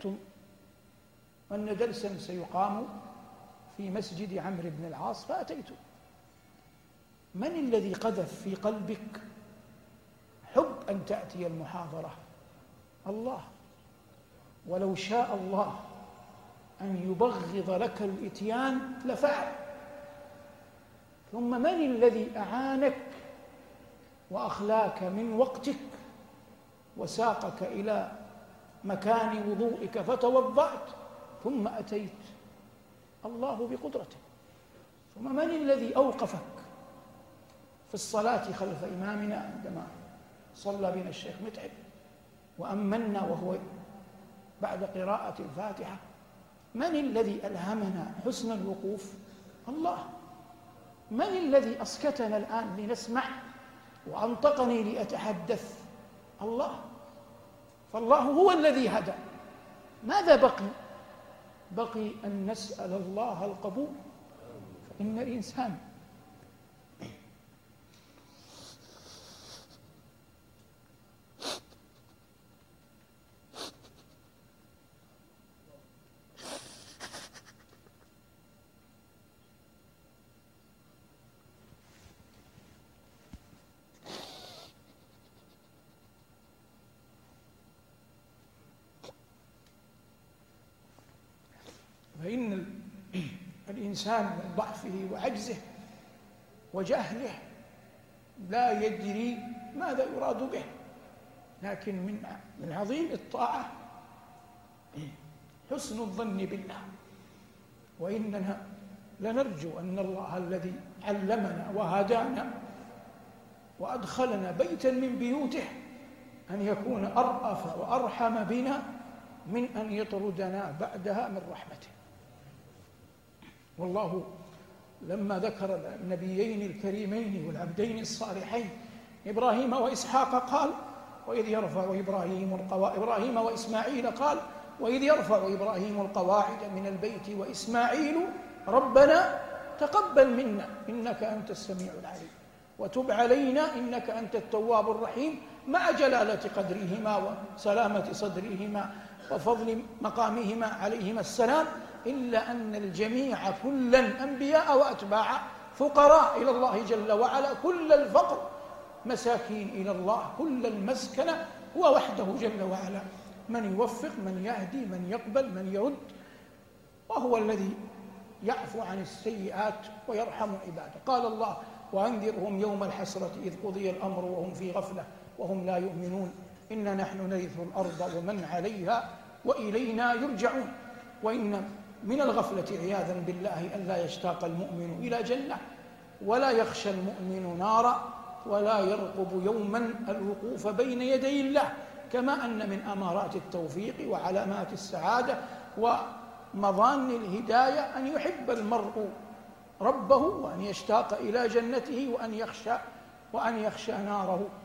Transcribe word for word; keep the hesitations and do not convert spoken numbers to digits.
أن درسا سيقام في مسجد عمرو بن العاص فأتيت. من الذي قذف في قلبك حب أن تأتي المحاضرة؟ الله. ولو شاء الله أن يبغض لك الإتيان لفعل. ثم من الذي أعانك وأخلاك من وقتك وساقك إلى مكان وضوئك فتوضأت ثم أتيت؟ الله بقدرته. ثم من الذي أوقفك في الصلاة خلف إمامنا عندما صلى بنا الشيخ متعب وأمنا وهو بعد قراءة الفاتحة؟ من الذي ألهمنا حسن الوقوف؟ الله. من الذي أسكتنا الآن لنسمع وأنطقني لأتحدث؟ الله. فالله هو الذي هدى. ماذا بقي؟ بقي أن نسأل الله القبول. فإن الإنسان فإن الإنسان من ضعفه وعجزه وجهله لا يدري ماذا يراد به. لكن من من عظيم الطاعة حسن الظن بالله. وإننا لنرجو أن الله الذي علمنا وهدانا وأدخلنا بيتا من بيوته أن يكون أرأف وأرحم بنا من أن يطردنا بعدها من رحمته. والله لما ذكر النبيين الكريمين والعبدين الصالحين إبراهيم وإسحاق قال وإذ يرفع إبراهيم القواعد إبراهيم وإسماعيل قال وإذ يرفع إبراهيم القواعد من البيت وإسماعيل ربنا تقبل منا إنك أنت السميع العليم وتب علينا إنك أنت التواب الرحيم، مع جلالة قدرهما وسلامة صدرهما وفضل مقامهما عليهما السلام، إلا أن الجميع كلا أنبياء وأتباع فقراء إلى الله جل وعلا، كل الفقر مساكين إلى الله، كل المسكنة هو وحده جل وعلا، من يوفق من يهدي من يقبل من يرد، وهو الذي يعفو عن السيئات ويرحم عباده. قال الله وأنذرهم يوم الحسرة إذ قضي الأمر وهم في غفلة وهم لا يؤمنون إنا نحن نرث الأرض ومن عليها وإلينا يرجعون. وإن من الغفلة عياذا بالله أن لا يشتاق المؤمن إلى جنة ولا يخشى المؤمن نارا ولا يرقب يوما الوقوف بين يدي الله، كما أن من أمارات التوفيق وعلامات السعادة ومظان الهداية أن يحب المرء ربه وأن يشتاق إلى جنته وأن يخشى وأن يخشى ناره.